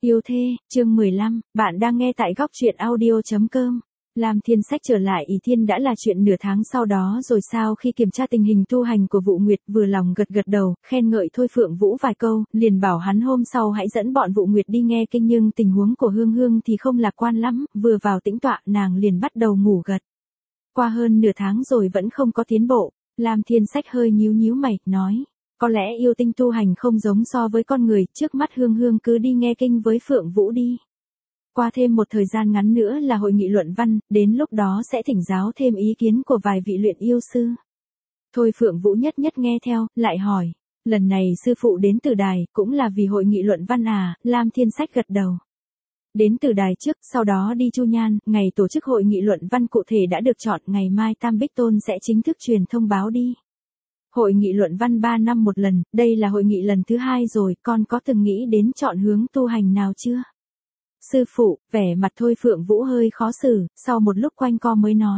Yêu thê, chương 15, bạn đang nghe tại góc truyện audio.com. Lam Thiên Sách trở lại Ỷ Thiên đã là chuyện nửa tháng sau đó rồi sao. Khi kiểm tra tình hình tu hành của Vụ Nguyệt, vừa lòng gật gật đầu, khen ngợi Thôi Phượng Vũ vài câu, liền bảo hắn hôm sau hãy dẫn bọn Vụ Nguyệt đi nghe kinh, nhưng tình huống của Hương Hương thì không lạc quan lắm, vừa vào tĩnh tọa nàng liền bắt đầu ngủ gật. Qua hơn nửa tháng rồi vẫn không có tiến bộ, Lam Thiên Sách hơi nhíu mày, nói. Có lẽ yêu tinh tu hành không giống so với con người, trước mắt Hương Hương cứ đi nghe kinh với Phượng Vũ đi. Qua thêm một thời gian ngắn nữa là hội nghị luận văn, đến lúc đó sẽ thỉnh giáo thêm ý kiến của vài vị luyện yêu sư. Thôi Phượng Vũ nhất nghe theo, lại hỏi, lần này sư phụ đến Từ Đài, cũng là vì hội nghị luận văn à? Lam Thiên Sách gật đầu. Đến Từ Đài trước, sau đó đi Chu Nhan, ngày tổ chức hội nghị luận văn cụ thể đã được chọn, ngày mai Tam Bích Tôn sẽ chính thức truyền thông báo đi. Hội nghị luận văn 3 năm một lần, đây là hội nghị lần thứ 2 rồi, con có từng nghĩ đến chọn hướng tu hành nào chưa? Sư phụ, vẻ mặt Thôi Phượng Vũ hơi khó xử, sau một lúc quanh co mới nói.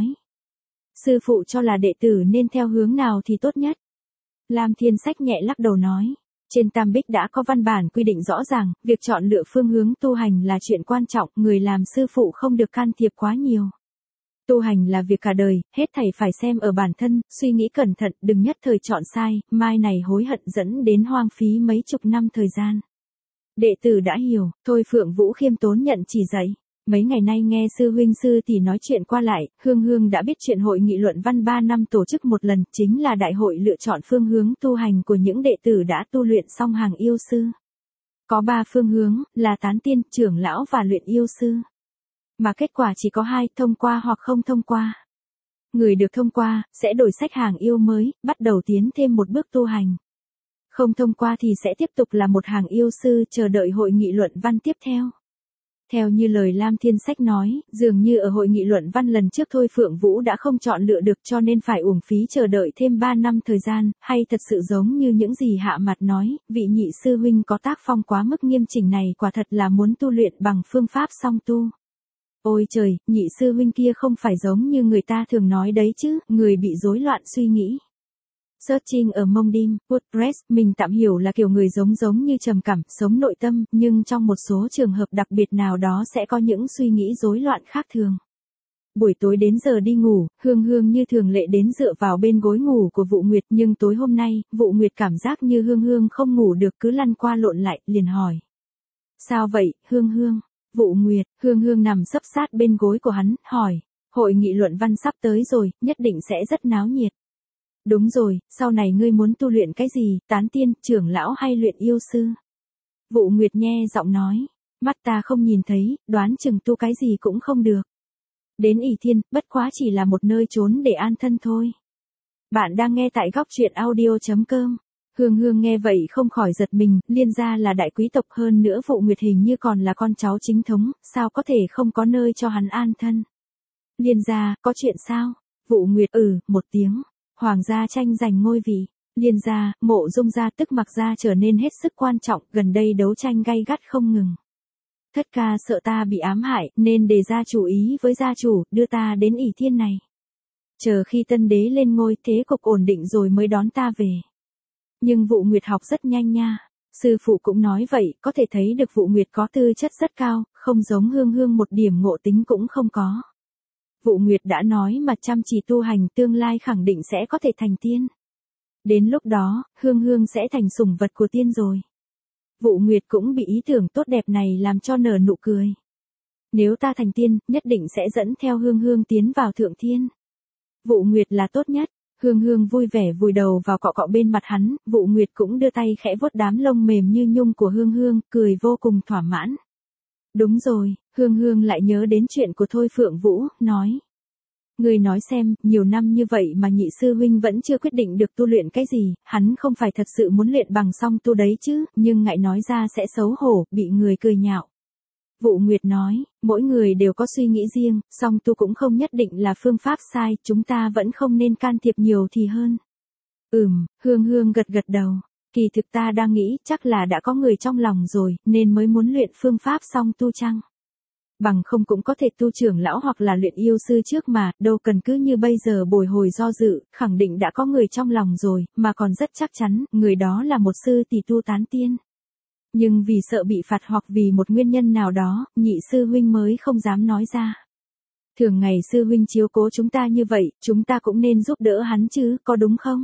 Sư phụ cho là đệ tử nên theo hướng nào thì tốt nhất? Lam Thiên Sách nhẹ lắc đầu nói. Trên Tam Bích đã có văn bản quy định rõ ràng, việc chọn lựa phương hướng tu hành là chuyện quan trọng, người làm sư phụ không được can thiệp quá nhiều. Tu hành là việc cả đời, hết thảy phải xem ở bản thân, suy nghĩ cẩn thận, đừng nhất thời chọn sai, mai này hối hận dẫn đến hoang phí mấy chục năm thời gian. Đệ tử đã hiểu, Thôi Phượng Vũ khiêm tốn nhận chỉ dạy. Mấy ngày nay nghe sư huynh sư tỷ nói chuyện qua lại, Hương Hương đã biết chuyện hội nghị luận văn 3 năm tổ chức một lần, chính là đại hội lựa chọn phương hướng tu hành của những đệ tử đã tu luyện xong hàng yêu sư. Có 3 phương hướng, là tán tiên, trưởng lão và luyện yêu sư. Mà kết quả chỉ có 2, thông qua hoặc không thông qua. Người được thông qua, sẽ đổi sách hàng yêu mới, bắt đầu tiến thêm một bước tu hành. Không thông qua thì sẽ tiếp tục là một hàng yêu sư, chờ đợi hội nghị luận văn tiếp theo. Theo như lời Lam Thiên Sách nói, dường như ở hội nghị luận văn lần trước Thôi Phượng Vũ đã không chọn lựa được, cho nên phải uổng phí chờ đợi thêm 3 năm thời gian, hay thật sự giống như những gì Hạ Mặt nói, vị nhị sư huynh có tác phong quá mức nghiêm chỉnh này quả thật là muốn tu luyện bằng phương pháp song tu. Ôi trời, nhị sư huynh kia không phải giống như người ta thường nói đấy chứ, người bị rối loạn suy nghĩ. Searching ở Mondim, WordPress, mình tạm hiểu là kiểu người giống như trầm cảm, sống nội tâm, nhưng trong một số trường hợp đặc biệt nào đó sẽ có những suy nghĩ rối loạn khác thường. Buổi tối đến giờ đi ngủ, Hương Hương như thường lệ đến dựa vào bên gối ngủ của Vụ Nguyệt, nhưng tối hôm nay, Vụ Nguyệt cảm giác như Hương Hương không ngủ được, cứ lăn qua lộn lại, liền hỏi. Sao vậy, Hương Hương? Vụ Nguyệt, Hương Hương nằm sấp sát bên gối của hắn, hỏi. Hội nghị luận văn sắp tới rồi, nhất định sẽ rất náo nhiệt. Đúng rồi, sau này ngươi muốn tu luyện cái gì, tán tiên, trưởng lão hay luyện yêu sư? Vụ Nguyệt nhe giọng nói. Mắt ta không nhìn thấy, đoán chừng tu cái gì cũng không được. Đến Ỷ Thiên, bất quá chỉ là một nơi trốn để an thân thôi. Bạn đang nghe tại góc truyện audio.com. Hương Hương nghe vậy không khỏi giật mình, Liên gia là đại quý tộc, hơn nữa Vụ Nguyệt hình như còn là con cháu chính thống, sao có thể không có nơi cho hắn an thân. Liên gia, có chuyện sao? Vụ Nguyệt một tiếng. Hoàng gia tranh giành ngôi vị. Liên gia, Mộ Dung gia tức Mặc gia trở nên hết sức quan trọng, gần đây đấu tranh gay gắt không ngừng. Thất ca sợ ta bị ám hại, nên đề ra chủ ý với gia chủ, đưa ta đến Ỷ Thiên này. Chờ khi tân đế lên ngôi, thế cục ổn định rồi mới đón ta về. Nhưng Vụ Nguyệt học rất nhanh nha. Sư phụ cũng nói vậy, có thể thấy được Vụ Nguyệt có tư chất rất cao, không giống Hương Hương một điểm ngộ tính cũng không có. Vụ Nguyệt đã nói mà chăm chỉ tu hành, tương lai khẳng định sẽ có thể thành tiên. Đến lúc đó, Hương Hương sẽ thành sủng vật của tiên rồi. Vụ Nguyệt cũng bị ý tưởng tốt đẹp này làm cho nở nụ cười. Nếu ta thành tiên, nhất định sẽ dẫn theo Hương Hương tiến vào thượng thiên. Vụ Nguyệt là tốt nhất. Hương Hương vui vẻ vùi đầu vào cọ cọ bên mặt hắn, Vụ Nguyệt cũng đưa tay khẽ vuốt đám lông mềm như nhung của Hương Hương, cười vô cùng thỏa mãn. Đúng rồi, Hương Hương lại nhớ đến chuyện của Thôi Phượng Vũ, nói. Người nói xem, nhiều năm như vậy mà nhị sư huynh vẫn chưa quyết định được tu luyện cái gì, hắn không phải thật sự muốn luyện bằng song tu đấy chứ, nhưng ngại nói ra sẽ xấu hổ, bị người cười nhạo. Vụ Nguyệt nói, mỗi người đều có suy nghĩ riêng, song tu cũng không nhất định là phương pháp sai, chúng ta vẫn không nên can thiệp nhiều thì hơn. Hương Hương gật đầu. Kỳ thực ta đang nghĩ, chắc là đã có người trong lòng rồi, nên mới muốn luyện phương pháp song tu chăng? Bằng không cũng có thể tu trưởng lão hoặc là luyện yêu sư trước mà, đâu cần cứ như bây giờ bồi hồi do dự, khẳng định đã có người trong lòng rồi, mà còn rất chắc chắn, người đó là một sư tỷ tu tán tiên. Nhưng vì sợ bị phạt hoặc vì một nguyên nhân nào đó, nhị sư huynh mới không dám nói ra. Thường ngày sư huynh chiếu cố chúng ta như vậy, chúng ta cũng nên giúp đỡ hắn chứ, có đúng không?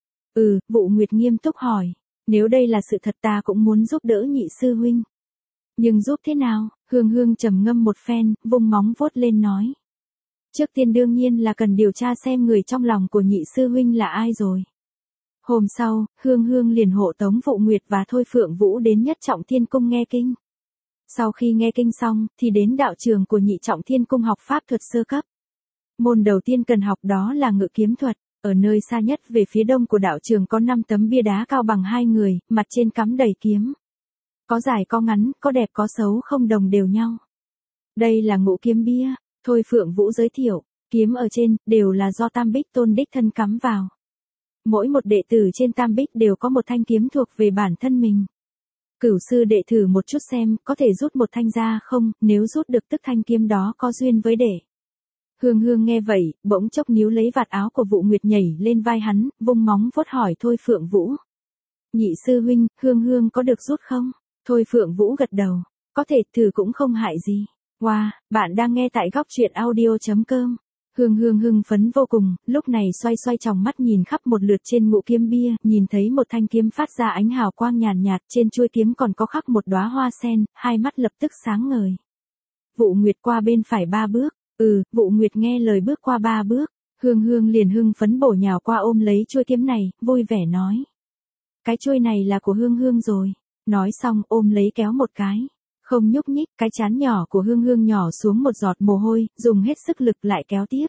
Vụ Nguyệt nghiêm túc hỏi. Nếu đây là sự thật ta cũng muốn giúp đỡ nhị sư huynh. Nhưng giúp thế nào? Hương Hương trầm ngâm một phen, vung móng vuốt lên nói. Trước tiên đương nhiên là cần điều tra xem người trong lòng của nhị sư huynh là ai rồi. Hôm sau, Hương Hương liền hộ tống Vụ Nguyệt và Thôi Phượng Vũ đến Nhất Trọng Thiên Cung nghe kinh. Sau khi nghe kinh xong, thì đến đạo trường của Nhị Trọng Thiên Cung học pháp thuật sơ cấp. Môn đầu tiên cần học đó là ngự kiếm thuật. Ở nơi xa nhất về phía đông của đạo trường có 5 tấm bia đá cao bằng 2 người, mặt trên cắm đầy kiếm. Có dài có ngắn, có đẹp có xấu không đồng đều nhau. Đây là ngũ kiếm bia, Thôi Phượng Vũ giới thiệu, kiếm ở trên, đều là do Tam Bích Tôn đích thân cắm vào. Mỗi một đệ tử trên Tam Bích đều có một thanh kiếm thuộc về bản thân mình. Cửu sư đệ thử một chút xem, có thể rút một thanh ra không, nếu rút được tức thanh kiếm đó có duyên với đệ. Hương Hương nghe vậy, bỗng chốc níu lấy vạt áo của Vụ Nguyệt nhảy lên vai hắn, vung móng vuốt hỏi Thôi Phượng Vũ. Nhị sư huynh, Hương Hương có được rút không? Thôi Phượng Vũ gật đầu, có thể thử cũng không hại gì. Wow, bạn đang nghe tại góc truyện audio.com. Hương Hương hưng phấn vô cùng, lúc này xoay xoay tròng mắt nhìn khắp một lượt trên ngũ kiếm bia, nhìn thấy một thanh kiếm phát ra ánh hào quang nhàn nhạt, trên chuôi kiếm còn có khắc một đóa hoa sen, hai mắt lập tức sáng ngời. Vụ Nguyệt qua bên phải 3 bước. Vụ Nguyệt nghe lời bước qua 3 bước, Hương Hương liền hưng phấn bổ nhào qua ôm lấy chuôi kiếm này, vui vẻ nói. Cái chuôi này là của Hương Hương rồi. Nói xong ôm lấy kéo một cái. Không nhúc nhích, cái trán nhỏ của Hương Hương nhỏ xuống một giọt mồ hôi, dùng hết sức lực lại kéo tiếp.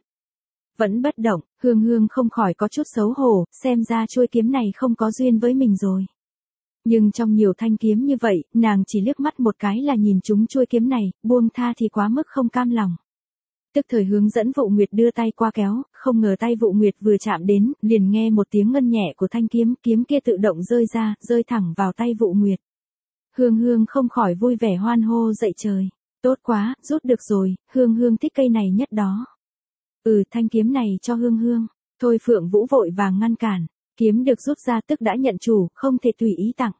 Vẫn bất động, Hương Hương không khỏi có chút xấu hổ, xem ra chuôi kiếm này không có duyên với mình rồi. Nhưng trong nhiều thanh kiếm như vậy, nàng chỉ liếc mắt một cái là nhìn chúng chuôi kiếm này, buông tha thì quá mức không cam lòng. Tức thời hướng dẫn Vụ Nguyệt đưa tay qua kéo, không ngờ tay Vụ Nguyệt vừa chạm đến, liền nghe một tiếng ngân nhẹ của thanh kiếm, kiếm kia tự động rơi ra, rơi thẳng vào tay Vụ Nguyệt. Hương Hương không khỏi vui vẻ hoan hô dậy trời. Tốt quá, rút được rồi, Hương Hương thích cây này nhất đó. Thanh kiếm này cho Hương Hương. Thôi Phượng Vũ vội vàng ngăn cản. Kiếm được rút ra tức đã nhận chủ, không thể tùy ý tặng.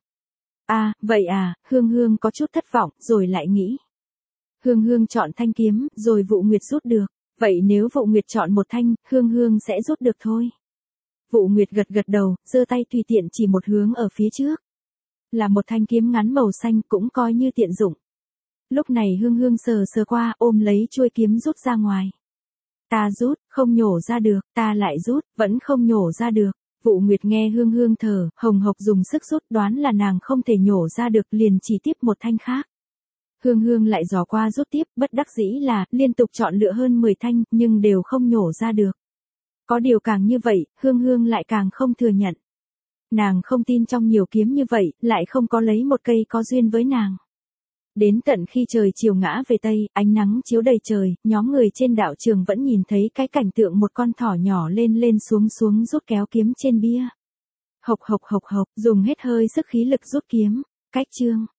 Vậy à, Hương Hương có chút thất vọng, rồi lại nghĩ. Hương Hương chọn thanh kiếm, rồi Vụ Nguyệt rút được. Vậy nếu Vụ Nguyệt chọn một thanh, Hương Hương sẽ rút được thôi. Vụ Nguyệt gật gật đầu, giơ tay tùy tiện chỉ một hướng ở phía trước. Là một thanh kiếm ngắn màu xanh cũng coi như tiện dụng. Lúc này Hương Hương sờ sờ qua, ôm lấy chuôi kiếm rút ra ngoài. Ta rút, không nhổ ra được, ta lại rút, vẫn không nhổ ra được. Vụ Nguyệt nghe Hương Hương thở, hồng hộc dùng sức rút, đoán là nàng không thể nhổ ra được, liền chỉ tiếp một thanh khác. Hương Hương lại dò qua rút tiếp, bất đắc dĩ là, liên tục chọn lựa hơn 10 thanh, nhưng đều không nhổ ra được. Có điều càng như vậy, Hương Hương lại càng không thừa nhận. Nàng không tin trong nhiều kiếm như vậy, lại không có lấy một cây có duyên với nàng. Đến tận khi trời chiều ngã về Tây, ánh nắng chiếu đầy trời, nhóm người trên đạo trường vẫn nhìn thấy cái cảnh tượng một con thỏ nhỏ lên lên xuống xuống rút kéo kiếm trên bia. Hộc hộc hộc hộc, dùng hết hơi sức khí lực rút kiếm. Cách chương.